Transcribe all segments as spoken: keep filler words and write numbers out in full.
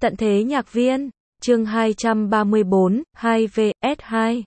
Tận thế nhạc viên, chương hai trăm ba mươi bốn, hai V S hai.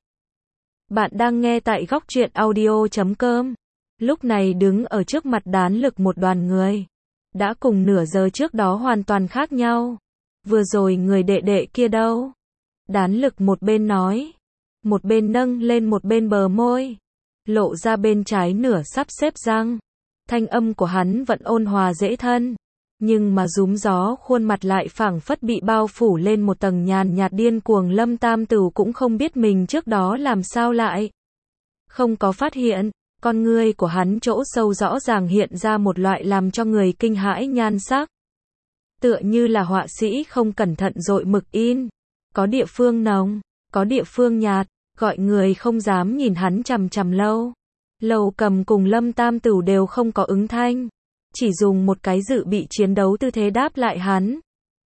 Bạn đang nghe tại góc truyện audio chấm com. Lúc này đứng ở trước mặt Đán Lực một đoàn người. Đã cùng nửa giờ trước đó hoàn toàn khác nhau. Vừa rồi người đệ đệ kia đâu? Đán Lực một bên nói, một bên nâng lên một bên bờ môi, lộ ra bên trái nửa sắp xếp răng. Thanh âm của hắn vẫn ôn hòa dễ thân, nhưng mà rúm gió khuôn mặt lại phảng phất bị bao phủ lên một tầng nhàn nhạt điên cuồng. Lâm Tam Tửu cũng không biết mình trước đó làm sao lại không có phát hiện, con ngươi của hắn chỗ sâu rõ ràng hiện ra một loại làm cho người kinh hãi nhan sắc. Tựa như là họa sĩ không cẩn thận dội mực in, có địa phương nồng, có địa phương nhạt, gọi người không dám nhìn hắn chằm chằm lâu. Lầu Cầm cùng Lâm Tam Tửu đều không có ứng thanh, chỉ dùng một cái dự bị chiến đấu tư thế đáp lại hắn.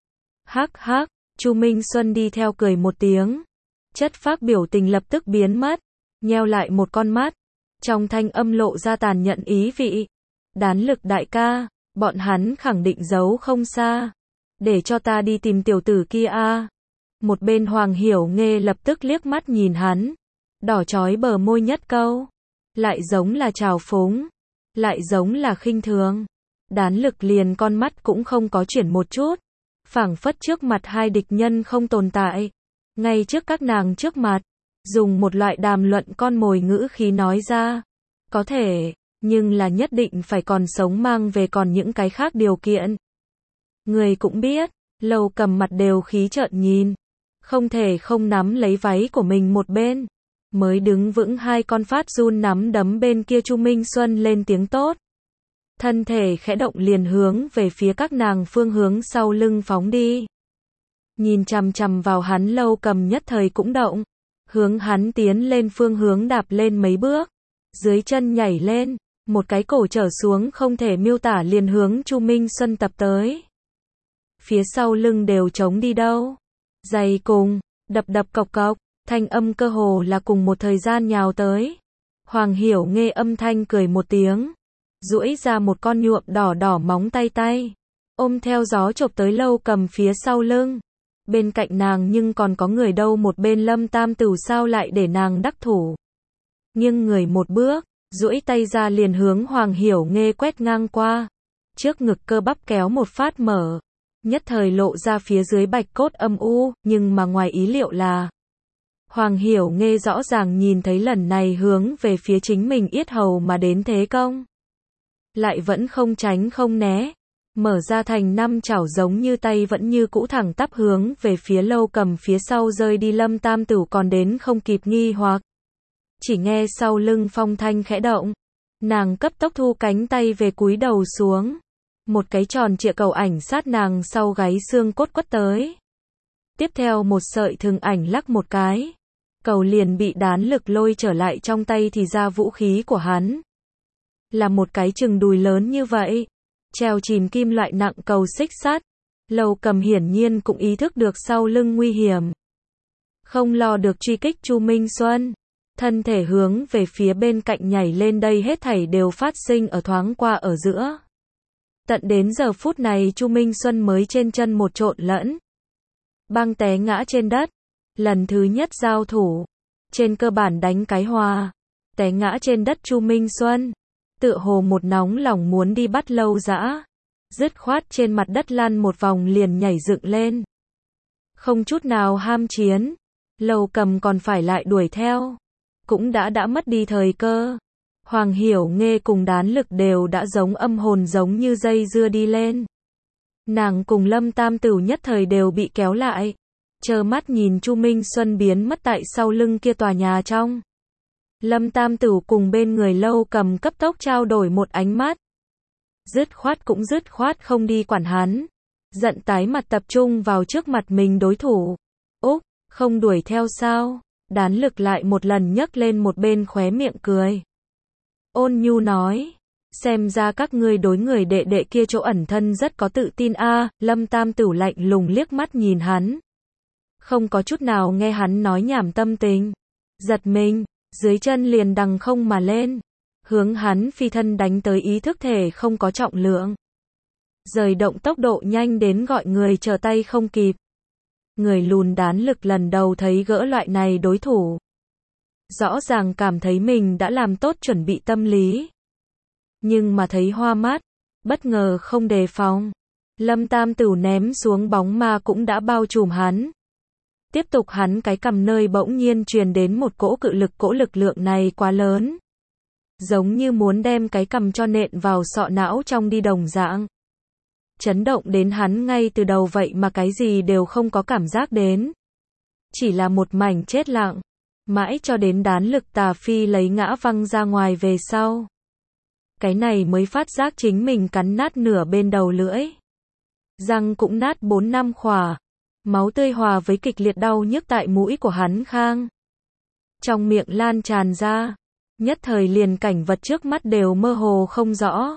Hắc hắc, Chu Minh Xuân đi theo cười một tiếng, chất phác biểu tình lập tức biến mất, nheo lại một con mắt, trong thanh âm lộ ra tàn nhẫn ý vị. Đán Lực đại ca, bọn hắn khẳng định giấu không xa, để cho ta đi tìm tiểu tử kia a. Một bên Hoàng Hiểu Nghê lập tức liếc mắt nhìn hắn, đỏ chói bờ môi nhất câu, lại giống là trào phúng, lại giống là khinh thường. Đán Lực liền con mắt cũng không có chuyển một chút, phảng phất trước mặt hai địch nhân không tồn tại, ngay trước các nàng trước mặt, dùng một loại đàm luận con mồi ngữ khí nói ra, có thể, nhưng là nhất định phải còn sống mang về còn những cái khác điều kiện. Người cũng biết, Lầu Cầm mặt đều khí trợn nhìn, không thể không nắm lấy váy của mình một bên, mới đứng vững hai con phát run nắm đấm bên kia. Chu Minh Xuân lên tiếng tốt, thân thể khẽ động liền hướng về phía các nàng phương hướng sau lưng phóng đi. Nhìn chằm chằm vào hắn, Lầu Cầm nhất thời cũng động, hướng hắn tiến lên phương hướng đạp lên mấy bước, dưới chân nhảy lên, một cái cổ trở xuống không thể miêu tả liền hướng Chu Minh Xuân tập tới. Phía sau lưng đều trống đi đâu, giày cùng, đập đập cộc cộc, thanh âm cơ hồ là cùng một thời gian nhào tới. Hoàng Hiểu Nghê âm thanh cười một tiếng, duỗi ra một con nhuộm đỏ đỏ móng tay tay, ôm theo gió chộp tới Lầu Cầm phía sau lưng. Bên cạnh nàng nhưng còn có người đâu, một bên Lâm Tam Tửu sao lại để nàng đắc thủ. Nhưng người một bước, duỗi tay ra liền hướng Hoàng Hiểu Nghê quét ngang qua, trước ngực cơ bắp kéo một phát mở, nhất thời lộ ra phía dưới bạch cốt âm u, nhưng mà ngoài ý liệu là Hoàng Hiểu Nghê rõ ràng nhìn thấy lần này hướng về phía chính mình yết hầu mà đến thế công, lại vẫn không tránh không né, mở ra thành năm chảo giống như tay vẫn như cũ thẳng tắp hướng về phía Lầu Cầm phía sau rơi đi. Lâm Tam Tửu còn đến không kịp nghi hoặc, chỉ nghe sau lưng phong thanh khẽ động, nàng cấp tốc thu cánh tay về cúi đầu xuống, một cái tròn trịa cầu ảnh sát nàng sau gáy xương cốt quất tới. Tiếp theo một sợi thừng ảnh lắc một cái, cầu liền bị Đán Lực lôi trở lại trong tay. Thì ra vũ khí của hắn là một cái chừng đùi lớn như vậy, treo chìm kim loại nặng cầu xích sắt. Lầu Cầm hiển nhiên cũng ý thức được sau lưng nguy hiểm, không lo được truy kích Chu Minh Xuân, thân thể hướng về phía bên cạnh nhảy lên. Đây hết thảy đều phát sinh ở thoáng qua ở giữa. Tận đến giờ phút này Chu Minh Xuân mới trên chân một trộn lẫn, băng té ngã trên đất. Lần thứ nhất giao thủ, trên cơ bản đánh cái hòa, té ngã trên đất Chu Minh Xuân, tựa hồ một nóng lòng muốn đi bắt Lâu Dã, dứt khoát trên mặt đất lăn một vòng liền nhảy dựng lên, không chút nào ham chiến. Lầu Cầm còn phải lại đuổi theo, cũng đã đã mất đi thời cơ. Hoàng Hiểu Nghê cùng Đán Lực đều đã giống âm hồn giống như dây dưa đi lên. Nàng cùng Lâm Tam Tửu nhất thời đều bị kéo lại, trơ mắt nhìn Chu Minh Xuân biến mất tại sau lưng kia tòa nhà trong. Lâm Tam Tửu cùng bên người Lầu Cầm cấp tốc trao đổi một ánh mắt, dứt khoát cũng dứt khoát không đi quản hắn, giận tái mặt tập trung vào trước mặt mình đối thủ. Úc, không đuổi theo sao? Đán Lực lại một lần nhấc lên một bên khóe miệng cười, ôn nhu nói, xem ra các ngươi đối người đệ đệ kia chỗ ẩn thân rất có tự tin a. À. Lâm Tam Tửu lạnh lùng liếc mắt nhìn hắn, không có chút nào nghe hắn nói nhảm tâm tình, giật mình, dưới chân liền đằng không mà lên, hướng hắn phi thân đánh tới, ý thức thể không có trọng lượng. rời động tốc độ nhanh đến gọi người trở tay không kịp. Người lùn đán lực lần đầu thấy gỡ loại này đối thủ. Rõ ràng cảm thấy mình đã làm tốt chuẩn bị tâm lý. Nhưng mà thấy hoa mắt, bất ngờ không đề phòng. Lâm Tam Tửu ném xuống bóng ma cũng đã bao trùm hắn. Tiếp tục hắn cái cầm nơi bỗng nhiên truyền đến một cỗ cự lực, cỗ lực lượng này quá lớn. Giống như muốn đem cái cầm cho nện vào sọ não trong đi đồng dạng. Chấn động đến hắn ngay từ đầu vậy mà cái gì đều không có cảm giác đến. Chỉ là một mảnh chết lặng. Mãi cho đến đán lực tà phi lấy ngã văng ra ngoài về sau. Cái này mới phát giác chính mình cắn nát nửa bên đầu lưỡi. Răng cũng nát bốn năm khỏa. Máu tươi hòa với kịch liệt đau nhức tại mũi của hắn khang. Trong miệng lan tràn ra. Nhất thời liền cảnh vật trước mắt đều mơ hồ không rõ.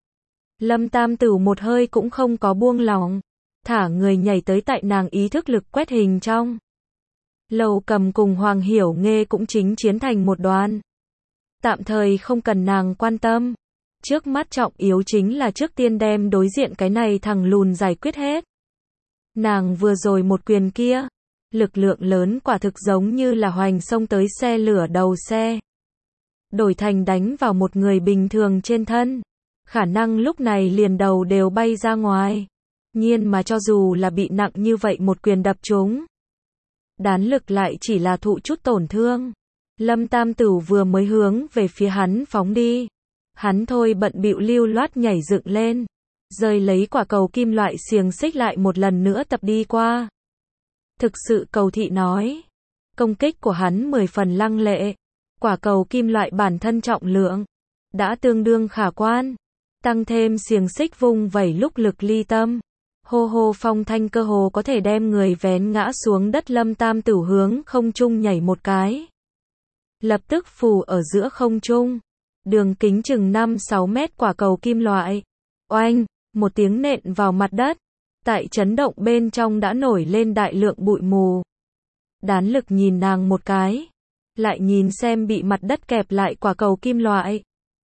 Lâm Tam Tửu một hơi cũng không có buông lỏng. Thả người nhảy tới tại nàng ý thức lực quét hình trong. Lầu Cầm cùng Hoàng Hiểu Nghê cũng chính chiến thành một đoàn. Tạm thời không cần nàng quan tâm. Trước mắt trọng yếu chính là trước tiên đem đối diện cái này thằng lùn giải quyết hết. Nàng vừa rồi một quyền kia, lực lượng lớn quả thực giống như là hoành xông tới xe lửa đầu xe. Đổi thành đánh vào một người bình thường trên thân. Khả năng lúc này liền đầu đều bay ra ngoài. Nhiên mà cho dù là bị nặng như vậy một quyền đập trúng. Đán lực lại chỉ là thụ chút tổn thương. Lâm Tam Tửu vừa mới hướng về phía hắn phóng đi. Hắn thôi bận bịu lưu loát nhảy dựng lên. Rơi lấy quả cầu kim loại xiềng xích lại một lần nữa tập đi qua. Thực sự cầu thị nói. Công kích của hắn mười phần lăng lệ. Quả cầu kim loại bản thân trọng lượng. Đã tương đương khả quan. Tăng thêm xiềng xích vung vẩy lúc lực ly tâm. Hô hô phong thanh cơ hồ có thể đem người vén ngã xuống đất. Lâm Tam Tửu hướng không trung nhảy một cái. Lập tức phù ở giữa không trung. Đường kính chừng năm sáu mét quả cầu kim loại. Oanh, một tiếng nện vào mặt đất. Tại chấn động bên trong đã nổi lên đại lượng bụi mù. Đán lực nhìn nàng một cái. Lại nhìn xem bị mặt đất kẹp lại quả cầu kim loại.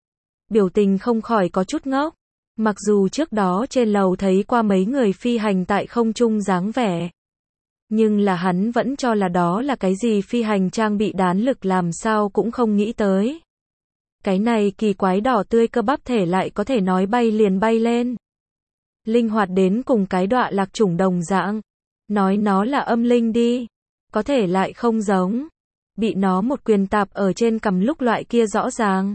Biểu tình không khỏi có chút ngốc. Mặc dù trước đó trên lầu thấy qua mấy người phi hành tại không trung dáng vẻ. Nhưng là hắn vẫn cho là đó là cái gì phi hành trang bị, đán lực làm sao cũng không nghĩ tới. Cái này kỳ quái đỏ tươi cơ bắp thể lại có thể nói bay liền bay lên. Linh hoạt đến cùng cái đọa lạc chủng đồng dạng. Nói nó là âm linh đi. Có thể lại không giống. Bị nó một quyền tạp ở trên cằm lúc loại kia rõ ràng.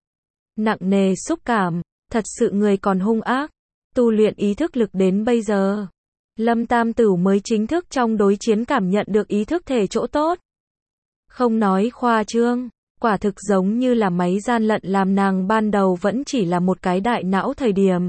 Nặng nề xúc cảm. Thật sự người còn hung ác. Tu luyện ý thức lực đến bây giờ. Lâm Tam Tửu mới chính thức trong đối chiến cảm nhận được ý thức thể chỗ tốt. Không nói khoa trương. Quả thực giống như là máy gian lận làm nàng ban đầu vẫn chỉ là một cái đại não thời điểm.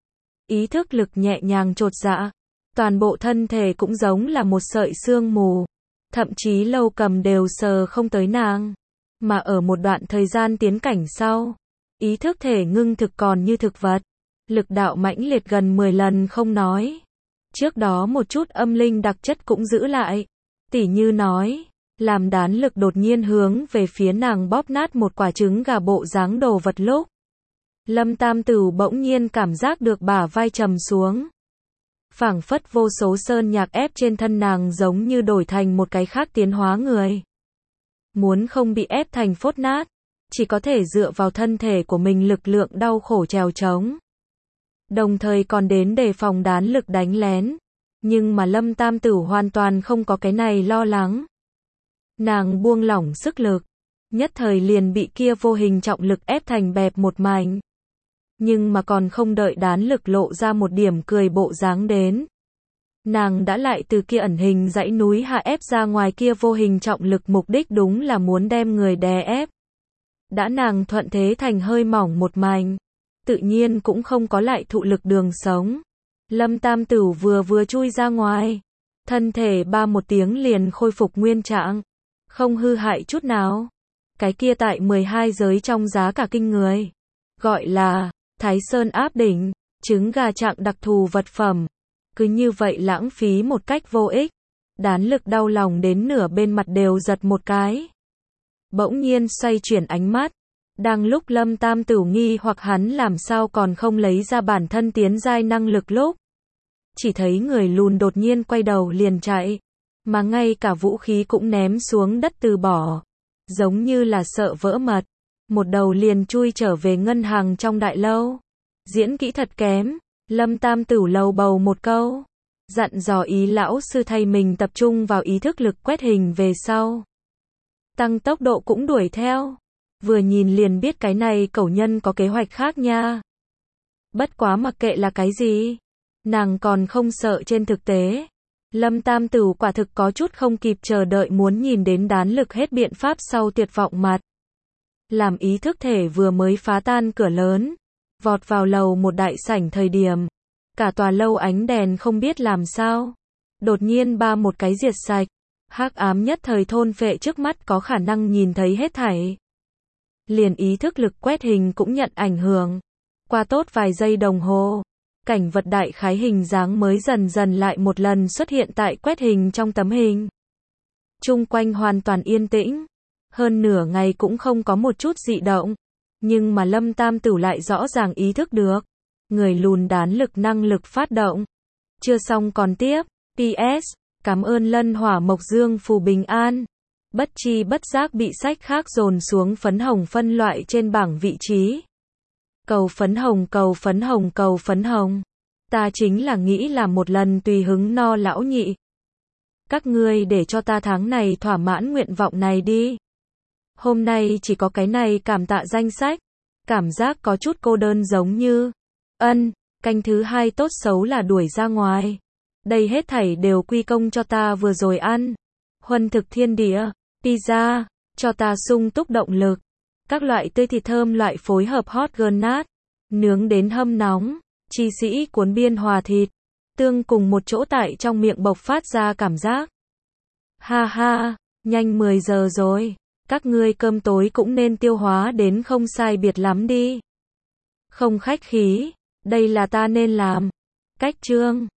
Ý thức lực nhẹ nhàng chột dạ. Toàn bộ thân thể cũng giống là một sợi sương mù. Thậm chí Lâu Cầm đều sờ không tới nàng. Mà ở một đoạn thời gian tiến cảnh sau. Ý thức thể ngưng thực còn như thực vật. Lực đạo mãnh liệt gần mười lần không nói. Trước đó một chút âm linh đặc chất cũng giữ lại. Tỉ như nói. Làm đán lực đột nhiên hướng về phía nàng bóp nát một quả trứng gà bộ dáng đồ vật lúc. Lâm Tam Tửu bỗng nhiên cảm giác được bả vai trầm xuống. Phảng phất vô số sơn nhạc ép trên thân nàng giống như đổi thành một cái khác tiến hóa người. Muốn không bị ép thành phốt nát. Chỉ có thể dựa vào thân thể của mình lực lượng đau khổ trèo trống. Đồng thời còn đến đề phòng đán lực đánh lén. Nhưng mà Lâm Tam Tửu hoàn toàn không có cái này lo lắng. Nàng buông lỏng sức lực. Nhất thời liền bị kia vô hình trọng lực ép thành bẹp một mảnh. Nhưng mà còn không đợi đán lực lộ ra một điểm cười bộ dáng đến. Nàng đã lại từ kia ẩn hình dãy núi hạ ép ra ngoài kia vô hình trọng lực, mục đích đúng là muốn đem người đè ép. Đã nàng thuận thế thành hơi mỏng một mảnh. Tự nhiên cũng không có lại thụ lực đường sống. Lâm Tam Tửu vừa vừa chui ra ngoài. Thân thể ba một tiếng liền khôi phục nguyên trạng. Không hư hại chút nào. Cái kia tại mười hai giới trong giá cả kinh người. Gọi là Thái Sơn áp đỉnh, trứng gà trạng đặc thù vật phẩm. Cứ như vậy lãng phí một cách vô ích. Đán lực đau lòng đến nửa bên mặt đều giật một cái. Bỗng nhiên xoay chuyển ánh mắt. Đang lúc Lâm Tam Tửu nghi hoặc hắn làm sao còn không lấy ra bản thân tiến giai năng lực lúc. Chỉ thấy người lùn đột nhiên quay đầu liền chạy. Mà ngay cả vũ khí cũng ném xuống đất từ bỏ. Giống như là sợ vỡ mật. Một đầu liền chui trở về ngân hàng trong đại lâu. Diễn kỹ thật kém. Lâm Tam Tửu lầu bầu một câu. Dặn dò ý lão sư thay mình tập trung vào ý thức lực quét hình về sau. Tăng tốc độ cũng đuổi theo. Vừa nhìn liền biết cái này cẩu nhân có kế hoạch khác nha. Bất quá mặc kệ là cái gì. Nàng còn không sợ trên thực tế. Lâm Tam Tửu quả thực có chút không kịp chờ đợi muốn nhìn đến đán lực hết biện pháp sau tuyệt vọng mặt. Làm ý thức thể vừa mới phá tan cửa lớn. Vọt vào lầu một đại sảnh thời điểm. Cả tòa lâu ánh đèn không biết làm sao. Đột nhiên ba một cái diệt sạch. Hắc ám nhất thời thôn phệ trước mắt có khả năng nhìn thấy hết thảy. Liền ý thức lực quét hình cũng nhận ảnh hưởng. Qua tốt vài giây đồng hồ. Cảnh vật đại khái hình dáng mới dần dần lại một lần xuất hiện tại quét hình trong tấm hình. Chung quanh hoàn toàn yên tĩnh. Hơn nửa ngày cũng không có một chút dị động. Nhưng mà Lâm Tam Tửu lại rõ ràng ý thức được. Người lùn đán lực năng lực phát động. Chưa xong còn tiếp. pê ét. Cảm ơn Lân Hỏa Mộc Dương phù bình an. Bất chi bất giác bị sách khác dồn xuống phấn hồng phân loại trên bảng vị trí. Cầu phấn hồng, cầu phấn hồng, cầu phấn hồng. Ta chính là nghĩ là một lần tùy hứng no lão nhị. Các ngươi để cho ta tháng này thỏa mãn nguyện vọng này đi. Hôm nay chỉ có cái này cảm tạ danh sách. Cảm giác có chút cô đơn giống như. Ân, canh thứ hai tốt xấu là đuổi ra ngoài. Đây hết thảy đều quy công cho ta vừa rồi ăn. Huân thực thiên địa, pizza, cho ta sung túc động lực. Các loại tươi thịt thơm loại phối hợp hot girl nát. Nướng đến hâm nóng, chi sĩ cuốn biên hòa thịt. Tương cùng một chỗ tại trong miệng bộc phát ra cảm giác. Ha ha, nhanh mười giờ rồi. Các ngươi cơm tối cũng nên tiêu hóa đến không sai biệt lắm đi. Không khách khí, đây là ta nên làm. Cách chương